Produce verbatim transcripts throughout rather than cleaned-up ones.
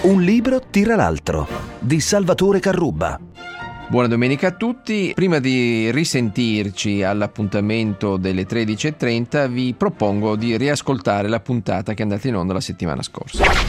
Un libro tira l'altro, di Salvatore Carrubba. Buona domenica a tutti. Prima di risentirci all'appuntamento delle tredici e trenta, vi propongo di riascoltare la puntata che è andata in onda la settimana scorsa.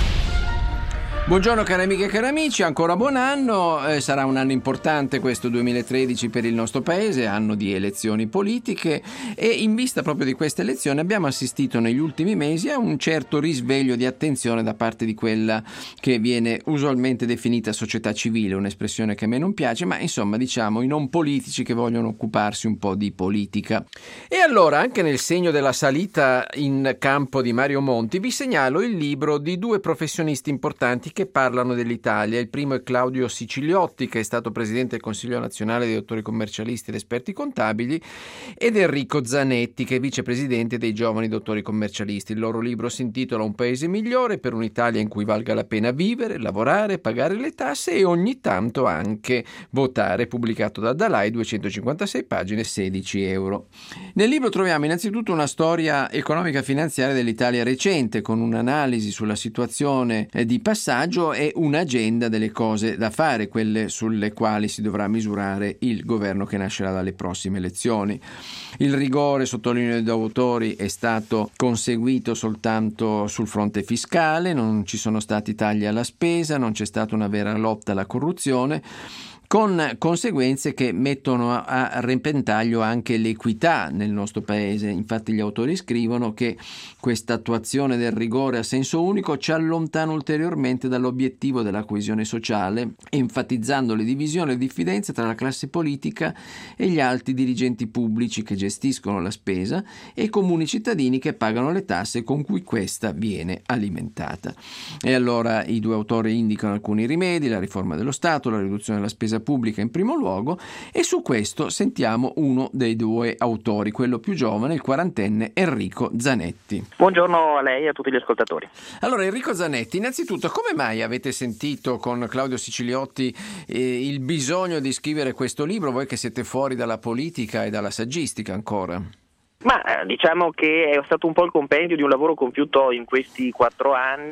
Buongiorno cari amiche e cari amici, ancora buon anno. Eh, sarà un anno importante questo duemilatredici per il nostro paese, anno di elezioni politiche, e in vista proprio di queste elezioni abbiamo assistito negli ultimi mesi a un certo risveglio di attenzione da parte di quella che viene usualmente definita società civile, un'espressione che a me non piace, ma insomma diciamo i non politici che vogliono occuparsi un po' di politica. E allora, anche nel segno della salita in campo di Mario Monti, vi segnalo il libro di due professionisti importanti che parlano dell'Italia. Il primo è Claudio Siciliotti, che è stato presidente del Consiglio nazionale dei dottori commercialisti ed esperti contabili, ed Enrico Zanetti, che è vicepresidente dei giovani dottori commercialisti. Il loro libro si intitola Un paese migliore per un'Italia in cui valga la pena vivere, lavorare, pagare le tasse e ogni tanto anche votare, pubblicato da Dalai, duecentocinquantasei pagine, sedici euro. Nel libro troviamo innanzitutto una storia economica finanziaria dell'Italia recente, con un'analisi sulla situazione di passaggio e un'agenda delle cose da fare, quelle sulle quali si dovrà misurare il governo che nascerà dalle prossime elezioni. Il rigore, sottolineo gli autori, è stato conseguito soltanto sul fronte fiscale, non ci sono stati tagli alla spesa, non c'è stata una vera lotta alla corruzione, con conseguenze che mettono a repentaglio anche l'equità nel nostro paese. Infatti gli autori scrivono che questa attuazione del rigore a senso unico ci allontana ulteriormente dall'obiettivo della coesione sociale, enfatizzando le divisioni e le diffidenze tra la classe politica e gli alti dirigenti pubblici che gestiscono la spesa e i comuni cittadini che pagano le tasse con cui questa viene alimentata. E allora i due autori indicano alcuni rimedi: la riforma dello Stato, la riduzione della spesa pubblica in primo luogo, e su questo sentiamo uno dei due autori, quello più giovane, il quarantenne Enrico Zanetti. Buongiorno a lei e a tutti gli ascoltatori. Allora Enrico Zanetti, innanzitutto come mai avete sentito con Claudio Siciliotti eh, il bisogno di scrivere questo libro, voi che siete fuori dalla politica e dalla saggistica ancora? Ma eh, diciamo che è stato un po' il compendio di un lavoro compiuto in questi quattro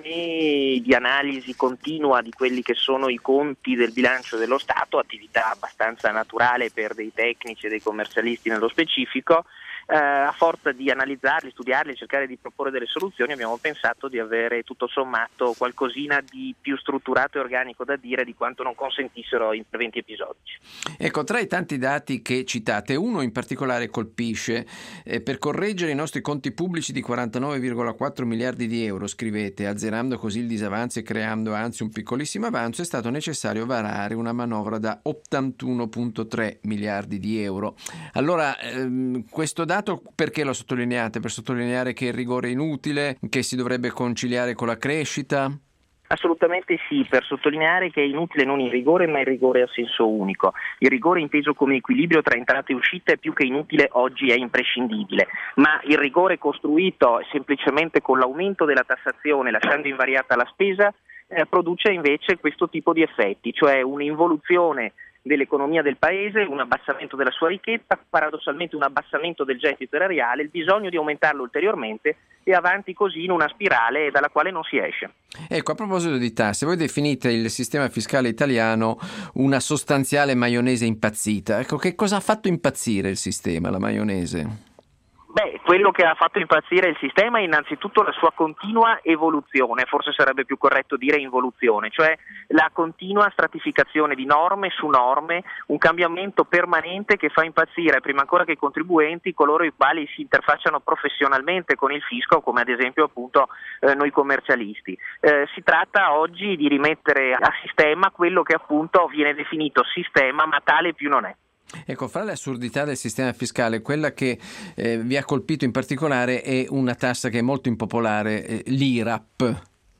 anni di analisi continua di quelli che sono i conti del bilancio dello Stato, attività abbastanza naturale per dei tecnici e dei commercialisti nello specifico. Eh, a forza di analizzarli, studiarli e cercare di proporre delle soluzioni, abbiamo pensato di avere tutto sommato qualcosina di più strutturato e organico da dire di quanto non consentissero interventi episodici. Ecco, tra i tanti dati che citate, uno in particolare colpisce. Eh, per correggere i nostri conti pubblici di quarantanove virgola quattro miliardi di euro, scrivete, azzerando così il disavanzo e creando anzi un piccolissimo avanzo, è stato necessario varare una manovra da ottantuno virgola tre miliardi di euro. Allora, ehm, questo dato perché lo sottolineate? Per sottolineare che il rigore è inutile, che si dovrebbe conciliare con la crescita? Assolutamente sì, per sottolineare che è inutile non il rigore, ma il rigore a senso unico. Il rigore inteso come equilibrio tra entrate e uscite è più che inutile, oggi è imprescindibile, ma il rigore costruito semplicemente con l'aumento della tassazione, lasciando invariata la spesa, eh, produce invece questo tipo di effetti, cioè un'involuzione dell'economia del paese, un abbassamento della sua ricchezza, paradossalmente un abbassamento del gettito erariale, il bisogno di aumentarlo ulteriormente e avanti così in una spirale dalla quale non si esce. Ecco, a proposito di tasse, voi definite il sistema fiscale italiano una sostanziale maionese impazzita. Ecco, che cosa ha fatto impazzire il sistema, la maionese? Beh, quello che ha fatto impazzire il sistema è innanzitutto la sua continua evoluzione, forse sarebbe più corretto dire involuzione, cioè la continua stratificazione di norme su norme, un cambiamento permanente che fa impazzire prima ancora che i contribuenti, coloro i quali si interfacciano professionalmente con il fisco, come ad esempio appunto eh, noi commercialisti. Eh, si tratta oggi di rimettere a sistema quello che appunto viene definito sistema, ma tale più non è. Ecco, fra le assurdità del sistema fiscale, quella che eh, vi ha colpito in particolare è una tassa che è molto impopolare, eh, l'I R A P.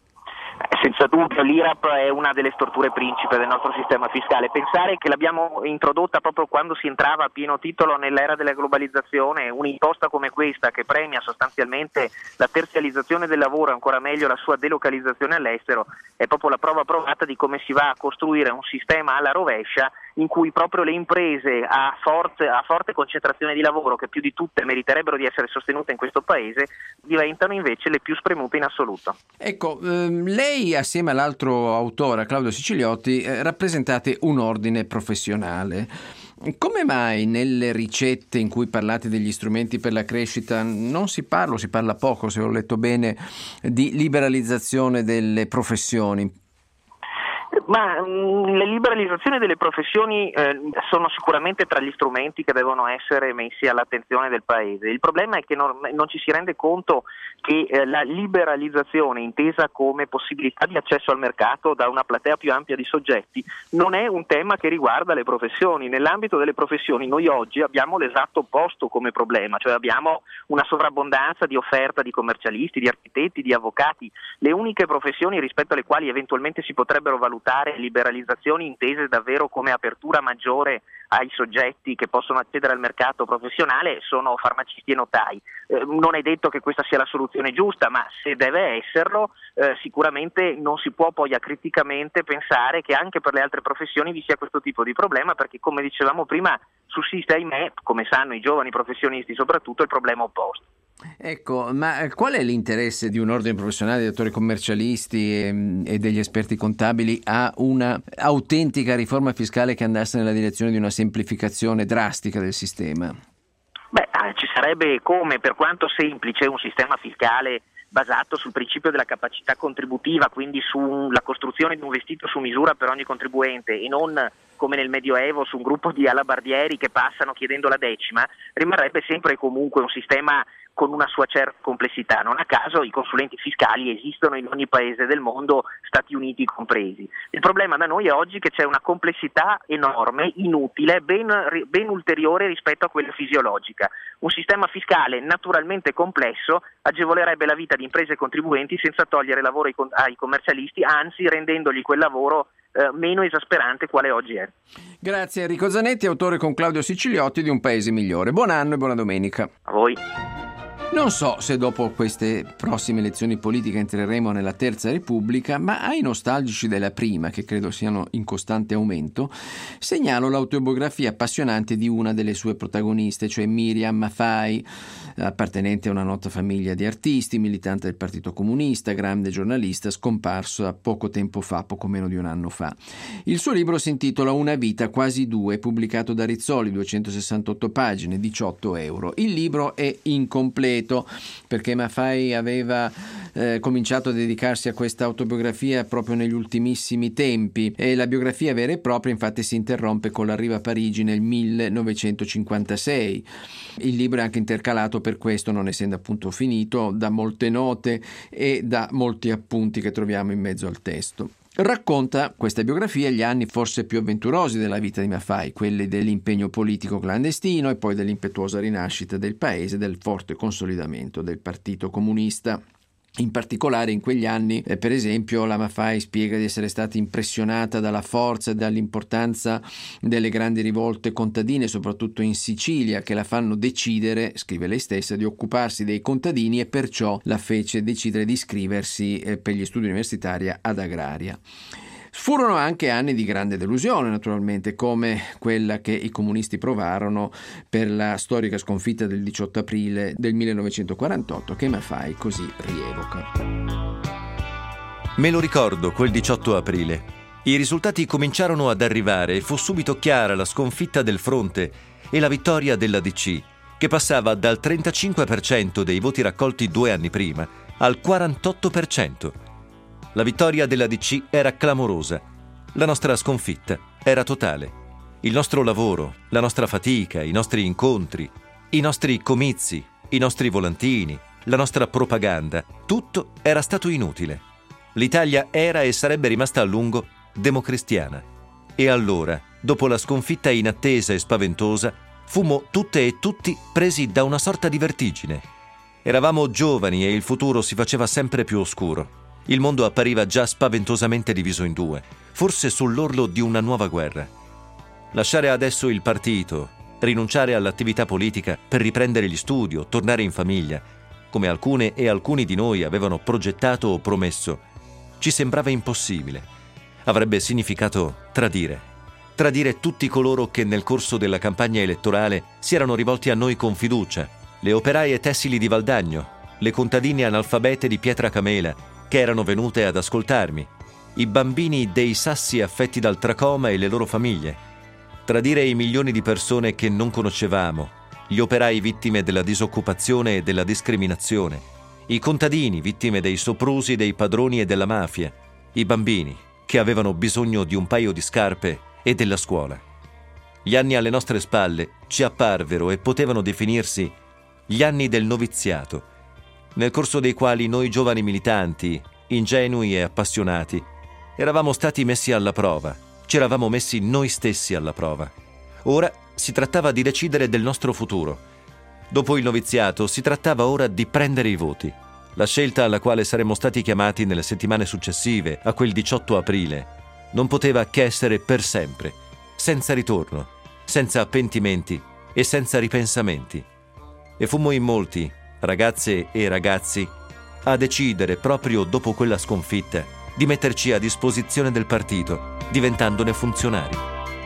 Senza dubbio l'I R A P è una delle storture principe del nostro sistema fiscale. Pensare che l'abbiamo introdotta proprio quando si entrava a pieno titolo nell'era della globalizzazione, un'imposta come questa che premia sostanzialmente la terzializzazione del lavoro e ancora meglio la sua delocalizzazione all'estero, è proprio la prova provata di come si va a costruire un sistema alla rovescia in cui proprio le imprese a forte, a forte concentrazione di lavoro, che più di tutte meriterebbero di essere sostenute in questo paese, diventano invece le più spremute in assoluto. Ecco, ehm, lei assieme all'altro autore, Claudio Siciliotti, eh, rappresentate un ordine professionale. Come mai nelle ricette in cui parlate degli strumenti per la crescita non si parla, o si parla poco, se ho letto bene, di liberalizzazione delle professioni? Ma mh, le liberalizzazioni delle professioni eh, sono sicuramente tra gli strumenti che devono essere messi all'attenzione del Paese. Il problema è che non, non ci si rende conto che eh, la liberalizzazione, intesa come possibilità di accesso al mercato da una platea più ampia di soggetti, non è un tema che riguarda le professioni. Nell'ambito delle professioni noi oggi abbiamo l'esatto opposto come problema, cioè abbiamo una sovrabbondanza di offerta di commercialisti, di architetti, di avvocati. Le uniche professioni rispetto alle quali eventualmente si potrebbero valutare liberalizzazioni intese davvero come apertura maggiore ai soggetti che possono accedere al mercato professionale sono farmacisti e notai. Eh, non è detto che questa sia la soluzione giusta, ma se deve esserlo eh, sicuramente non si può poi acriticamente pensare che anche per le altre professioni vi sia questo tipo di problema, perché come dicevamo prima sussiste, ahimè, come sanno i giovani professionisti soprattutto, il problema opposto. Ecco, ma qual è l'interesse di un ordine professionale di attori commercialisti e, e degli esperti contabili a una autentica riforma fiscale che andasse nella direzione di una semplificazione drastica del sistema? Beh, ci sarebbe, come per quanto semplice, un sistema fiscale basato sul principio della capacità contributiva, quindi sulla costruzione di un vestito su misura per ogni contribuente e non come nel Medioevo su un gruppo di alabardieri che passano chiedendo la decima, rimarrebbe sempre e comunque un sistema con una sua certa complessità. Non a caso i consulenti fiscali esistono in ogni paese del mondo, Stati Uniti compresi. Il problema da noi è oggi che c'è una complessità enorme, inutile, ben, ben ulteriore rispetto a quella fisiologica. Un sistema fiscale naturalmente complesso agevolerebbe la vita di imprese e contribuenti senza togliere lavoro ai, ai commercialisti, anzi rendendogli quel lavoro eh, meno esasperante quale oggi è. Grazie Enrico Zanetti, autore con Claudio Siciliotti di Un Paese Migliore. Buon anno e buona domenica. A voi. Non so se dopo queste prossime elezioni politiche entreremo nella Terza Repubblica, ma ai nostalgici della prima, che credo siano in costante aumento, segnalo l'autobiografia appassionante di una delle sue protagoniste, cioè Miriam Maffei, appartenente a una nota famiglia di artisti, militante del Partito Comunista, grande giornalista, scomparsa poco tempo fa, poco meno di un anno fa. Il suo libro si intitola Una vita quasi due, pubblicato da Rizzoli, duecentosessantotto pagine, diciotto euro. Il libro è incompleto perché Maffei aveva eh, cominciato a dedicarsi a questa autobiografia proprio negli ultimissimi tempi e la biografia vera e propria infatti si interrompe con l'arrivo a Parigi nel millenovecentocinquantasei. Il libro è anche intercalato per questo, non essendo appunto finito, da molte note e da molti appunti che troviamo in mezzo al testo. Racconta questa biografia gli anni forse più avventurosi della vita di Maffei, quelli dell'impegno politico clandestino e poi dell'impetuosa rinascita del paese, del forte consolidamento del Partito Comunista. In particolare in quegli anni, eh, per esempio, la Maffei spiega di essere stata impressionata dalla forza e dall'importanza delle grandi rivolte contadine, soprattutto in Sicilia, che la fanno decidere, scrive lei stessa, di occuparsi dei contadini e perciò la fece decidere di iscriversi eh, per gli studi universitari ad Agraria. Furono anche anni di grande delusione, naturalmente, come quella che i comunisti provarono per la storica sconfitta del diciotto aprile del millenovecentoquarantotto, che Maffei così rievoca. Me lo ricordo, quel diciotto aprile. I risultati cominciarono ad arrivare e fu subito chiara la sconfitta del fronte e la vittoria dell'A D C, che passava dal trentacinque per cento dei voti raccolti due anni prima al quarantotto per cento. La vittoria dell'A D C era clamorosa. La nostra sconfitta era totale. Il nostro lavoro, la nostra fatica, i nostri incontri, i nostri comizi, i nostri volantini, la nostra propaganda, tutto era stato inutile. L'Italia era e sarebbe rimasta a lungo democristiana. E allora, dopo la sconfitta inattesa e spaventosa, fummo tutte e tutti presi da una sorta di vertigine. Eravamo giovani e il futuro si faceva sempre più oscuro. Il mondo appariva già spaventosamente diviso in due, forse sull'orlo di una nuova guerra. Lasciare adesso il partito, rinunciare all'attività politica per riprendere gli studi o tornare in famiglia, come alcune e alcuni di noi avevano progettato o promesso, ci sembrava impossibile. Avrebbe significato tradire. tradire tutti coloro che nel corso della campagna elettorale si erano rivolti a noi con fiducia, le operaie tessili di Valdagno, le contadine analfabete di Pietracamela che erano venute ad ascoltarmi, i bambini dei Sassi affetti dal tracoma e le loro famiglie, tradire i milioni di persone che non conoscevamo, gli operai vittime della disoccupazione e della discriminazione, i contadini vittime dei soprusi dei padroni e della mafia, i bambini che avevano bisogno di un paio di scarpe e della scuola. Gli anni alle nostre spalle ci apparvero e potevano definirsi gli anni del noviziato, nel corso dei quali noi giovani militanti, ingenui e appassionati, eravamo stati messi alla prova, ci eravamo messi noi stessi alla prova. Ora si trattava di decidere del nostro futuro. Dopo il noviziato si trattava ora di prendere i voti. La scelta alla quale saremmo stati chiamati nelle settimane successive a quel diciotto aprile non poteva che essere per sempre, senza ritorno, senza pentimenti e senza ripensamenti. E fummo in molti, ragazze e ragazzi, a decidere proprio dopo quella sconfitta di metterci a disposizione del partito, diventandone funzionari.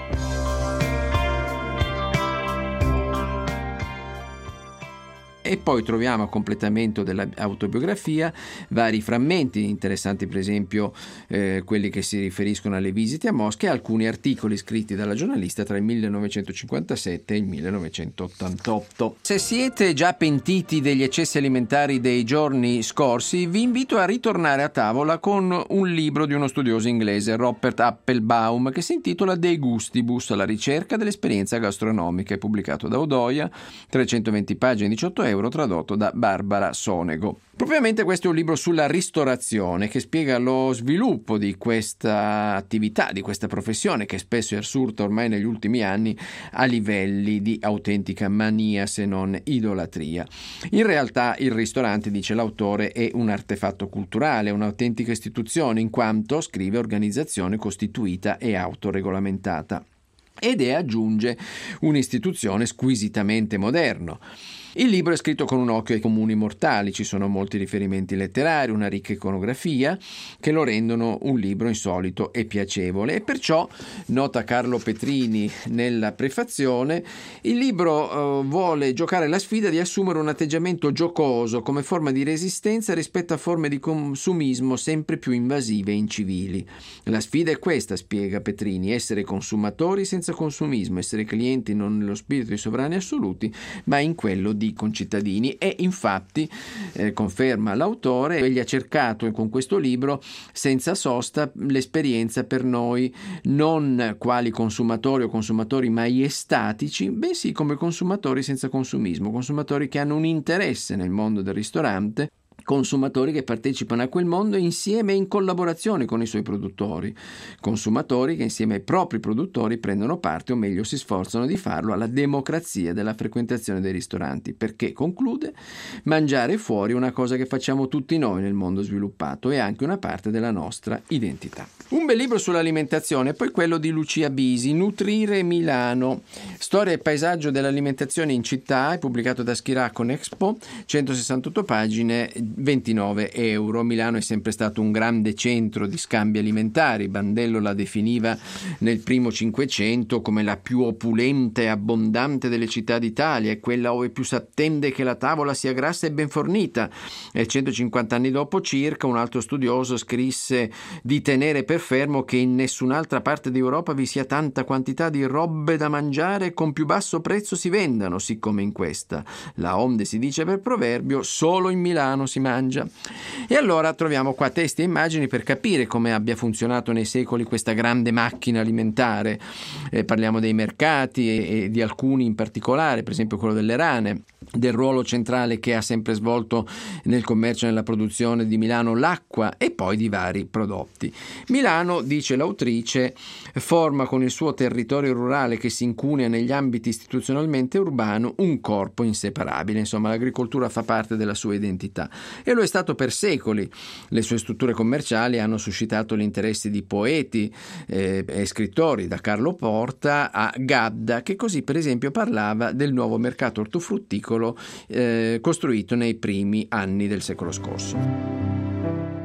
E poi troviamo a completamento dell'autobiografia vari frammenti interessanti, per esempio eh, quelli che si riferiscono alle visite a Mosca e alcuni articoli scritti dalla giornalista tra il millenovecentocinquantasette e il millenovecentottantotto. Se siete già pentiti degli eccessi alimentari dei giorni scorsi, vi invito a ritornare a tavola con un libro di uno studioso inglese, Robert Applebaum, che si intitola De Gustibus, alla ricerca dell'esperienza gastronomica, è pubblicato da Odoia, trecentoventi pagine, diciotto euro, tradotto da Barbara Sonego. Propriamente questo è un libro sulla ristorazione che spiega lo sviluppo di questa attività, di questa professione che spesso è assurta ormai negli ultimi anni a livelli di autentica mania se non idolatria. In realtà il ristorante, dice l'autore, è un artefatto culturale, un'autentica istituzione in quanto, scrive, organizzazione costituita e autoregolamentata. Ed è, aggiunge, un'istituzione squisitamente moderna. Il libro è scritto con un occhio ai comuni mortali, ci sono molti riferimenti letterari, una ricca iconografia che lo rendono un libro insolito e piacevole e perciò, nota Carlo Petrini nella prefazione, il libro eh, vuole giocare la sfida di assumere un atteggiamento giocoso come forma di resistenza rispetto a forme di consumismo sempre più invasive e incivili. La sfida è questa, spiega Petrini, essere consumatori senza consumismo, essere clienti non nello spirito di sovrani assoluti ma in quello di concittadini. E infatti eh, conferma l'autore, egli ha cercato con questo libro senza sosta l'esperienza per noi non quali consumatori o consumatori maiestatici, bensì come consumatori senza consumismo, consumatori che hanno un interesse nel mondo del ristorante, consumatori che partecipano a quel mondo insieme e in collaborazione con i suoi produttori, consumatori che insieme ai propri produttori prendono parte, o meglio si sforzano di farlo, alla democrazia della frequentazione dei ristoranti, perché, conclude, mangiare fuori è una cosa che facciamo tutti noi nel mondo sviluppato e anche una parte della nostra identità. Un bel libro sull'alimentazione, poi quello di Lucia Bisi, Nutrire Milano, storia e paesaggio dell'alimentazione in città, è pubblicato da Schiracco Expo, centosessantotto pagine, ventinove euro. Milano è sempre stato un grande centro di scambi alimentari. Bandello la definiva nel primo Cinquecento come la più opulenta e abbondante delle città d'Italia, è quella dove più s'attende che la tavola sia grassa e ben fornita. E centocinquanta anni dopo circa un altro studioso scrisse di tenere per fermo che in nessun'altra parte d'Europa vi sia tanta quantità di robe da mangiare e con più basso prezzo si vendano, siccome in questa. La onde si dice per proverbio, solo in Milano si mangia. E allora troviamo qua testi e immagini per capire come abbia funzionato nei secoli questa grande macchina alimentare. Eh, parliamo dei mercati e, e di alcuni in particolare, per esempio quello delle rane, del ruolo centrale che ha sempre svolto nel commercio e nella produzione di Milano l'acqua e poi di vari prodotti. Milano, dice l'autrice, forma con il suo territorio rurale che si incunea negli ambiti istituzionalmente urbano un corpo inseparabile, insomma l'agricoltura fa parte della sua identità e lo è stato per secoli. Le sue strutture commerciali hanno suscitato gli interessi di poeti eh, e scrittori, da Carlo Porta a Gadda, che così per esempio parlava del nuovo mercato ortofrutticolo eh, costruito nei primi anni del secolo scorso.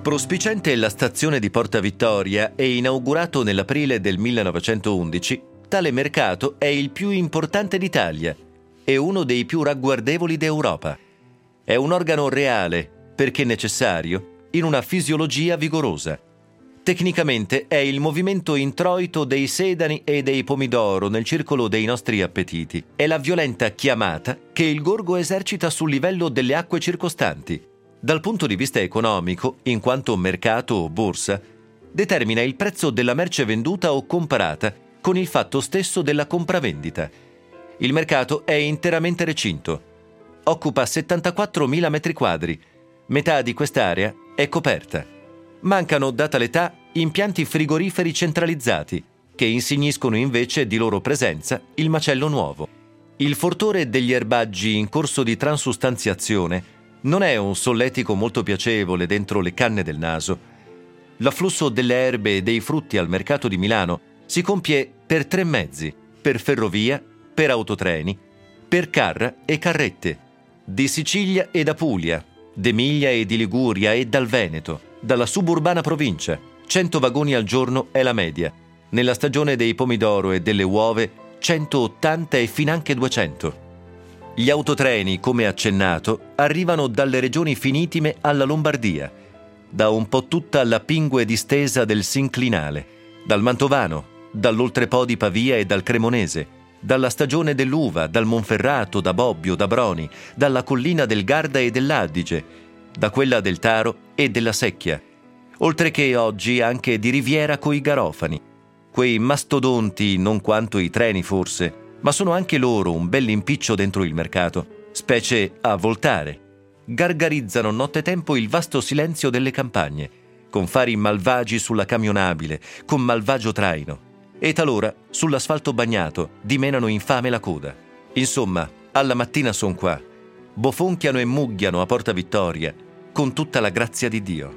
Prospicente la stazione di Porta Vittoria e inaugurato nell'aprile del millenovecentoundici, tale mercato è il più importante d'Italia e uno dei più ragguardevoli d'Europa. È un organo reale, perché necessario, in una fisiologia vigorosa. Tecnicamente è il movimento introito dei sedani e dei pomidoro nel circolo dei nostri appetiti. È la violenta chiamata che il gorgo esercita sul livello delle acque circostanti. Dal punto di vista economico, in quanto mercato o borsa, determina il prezzo della merce venduta o comprata con il fatto stesso della compravendita. Il mercato è interamente recinto. Occupa settantaquattromila metri quadri. Metà di quest'area è coperta. Mancano, data l'età, impianti frigoriferi centralizzati, che insigniscono invece di loro presenza il macello nuovo. Il fortore degli erbaggi in corso di transustanziazione non è un solletico molto piacevole dentro le canne del naso. L'afflusso delle erbe e dei frutti al mercato di Milano si compie per tre mezzi, per ferrovia, per autotreni, per carra e carrette, di Sicilia e da Puglia, d'Emilia e di Liguria e dal Veneto, dalla suburbana provincia. cento vagoni al giorno è la media. Nella stagione dei pomidoro e delle uova, centottanta e finanche duecento. Gli autotreni, come accennato, arrivano dalle regioni finitime alla Lombardia, da un po' tutta la pingue distesa del sinclinale, dal Mantovano, dall'Oltrepo di Pavia e dal Cremonese, dalla stagione dell'uva, dal Monferrato, da Bobbio, da Broni, dalla collina del Garda e dell'Adige, da quella del Taro e della Secchia, oltre che oggi anche di Riviera coi Garofani. Quei mastodonti, non quanto i treni forse, ma sono anche loro un bell'impiccio dentro il mercato, specie a voltare. Gargarizzano nottetempo il vasto silenzio delle campagne, con fari malvagi sulla camionabile, con malvagio traino, e talora sull'asfalto bagnato dimenano infame la coda. Insomma, alla mattina son qua, bofonchiano e mugghiano a Porta Vittoria, con tutta la grazia di Dio.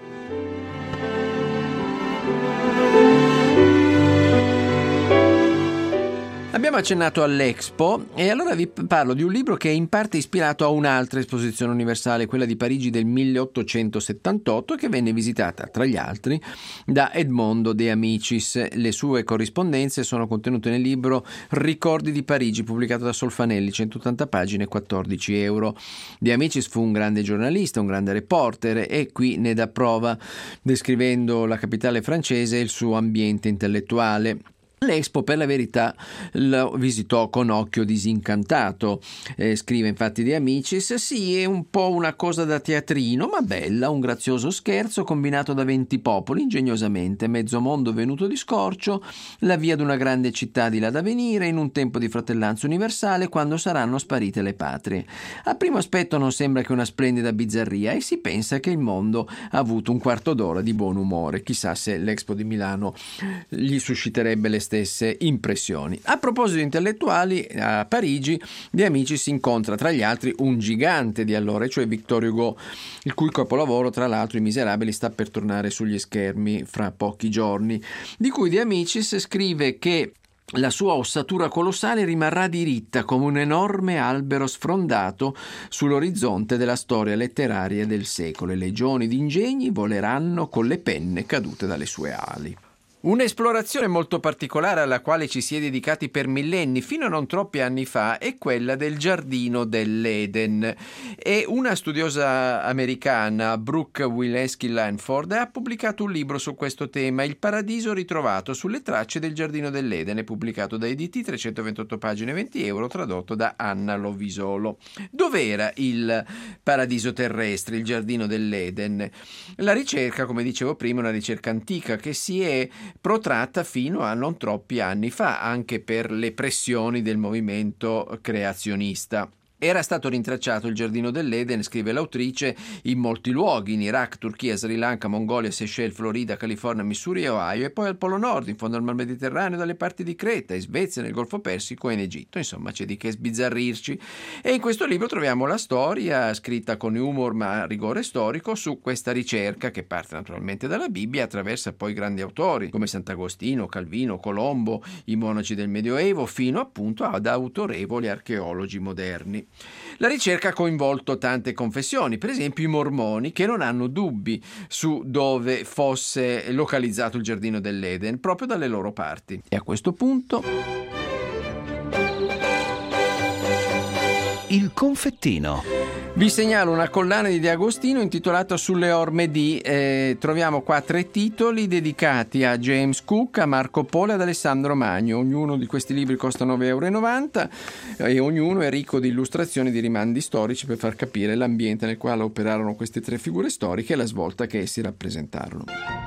Abbiamo accennato all'Expo e allora vi parlo di un libro che è in parte ispirato a un'altra esposizione universale, quella di Parigi del milleottocentosettantotto, che venne visitata, tra gli altri, da Edmondo De Amicis. Le sue corrispondenze sono contenute nel libro Ricordi di Parigi, pubblicato da Solfanelli, centottanta pagine, quattordici euro. De Amicis fu un grande giornalista, un grande reporter, e qui ne dà prova descrivendo la capitale francese e il suo ambiente intellettuale. L'Expo, per la verità, lo visitò con occhio disincantato. Eh, scrive infatti De Amicis: sì, è un po' una cosa da teatrino, ma bella, un grazioso scherzo combinato da venti popoli, ingegnosamente, mezzo mondo venuto di scorcio, la via d'una grande città di là da venire, in un tempo di fratellanza universale, quando saranno sparite le patrie. A primo aspetto non sembra che una splendida bizzarria, e si pensa che il mondo ha avuto un quarto d'ora di buon umore. Chissà se l'Expo di Milano gli susciterebbe le stesse impressioni. A proposito di intellettuali, a Parigi De Amicis si incontra tra gli altri un gigante di allora, cioè Victor Hugo, il cui capolavoro, tra l'altro, I Miserabili, sta per tornare sugli schermi fra pochi giorni, di cui De Amicis scrive che la sua ossatura colossale rimarrà diritta come un enorme albero sfrondato sull'orizzonte della storia letteraria del secolo, e legioni di ingegni voleranno con le penne cadute dalle sue ali. Un'esplorazione molto particolare alla quale ci si è dedicati per millenni, fino a non troppi anni fa, è quella del giardino dell'Eden. E una studiosa americana, Brooke Wileski-Lanford, ha pubblicato un libro su questo tema, Il paradiso ritrovato, sulle tracce del giardino dell'Eden. È pubblicato da E D T, trecentoventotto pagine, venti euro, tradotto da Anna Lovisolo. Dov'era il paradiso terrestre, il giardino dell'Eden? La ricerca, come dicevo prima, è una ricerca antica che si è protratta fino a non troppi anni fa, anche per le pressioni del movimento creazionista. Era stato rintracciato il giardino dell'Eden, scrive l'autrice, in molti luoghi, in Iraq, Turchia, Sri Lanka, Mongolia, Seychelles, Florida, California, Missouri e Ohio, e poi al Polo Nord, in fondo al Mar Mediterraneo, dalle parti di Creta, in Svezia, nel Golfo Persico e in Egitto. Insomma, c'è di che sbizzarrirci. E in questo libro troviamo la storia, scritta con humor ma a rigore storico, su questa ricerca, che parte naturalmente dalla Bibbia e attraversa poi grandi autori come Sant'Agostino, Calvino, Colombo, i monaci del Medioevo, fino appunto ad autorevoli archeologi moderni. La ricerca ha coinvolto tante confessioni, per esempio i mormoni, che non hanno dubbi su dove fosse localizzato il giardino dell'Eden, proprio dalle loro parti. E a questo punto... Il confettino. Vi segnalo una collana di De Agostino intitolata Sulle orme di. Eh, troviamo qua tre titoli dedicati a James Cook, a Marco Polo e ad Alessandro Magno. Ognuno di questi libri costa nove virgola novanta euro e ognuno è ricco di illustrazioni di rimandi storici per far capire l'ambiente nel quale operarono queste tre figure storiche e la svolta che essi rappresentarono.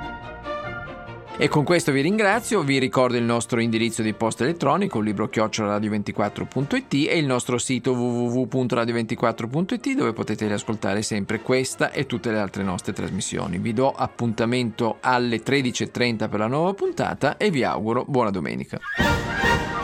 E con questo vi ringrazio, vi ricordo il nostro indirizzo di posta elettronico, libro chiocciola radio ventiquattro punto it, e il nostro sito w w w punto radio ventiquattro punto it, dove potete riascoltare sempre questa e tutte le altre nostre trasmissioni. Vi do appuntamento alle tredici e trenta per la nuova puntata e vi auguro buona domenica.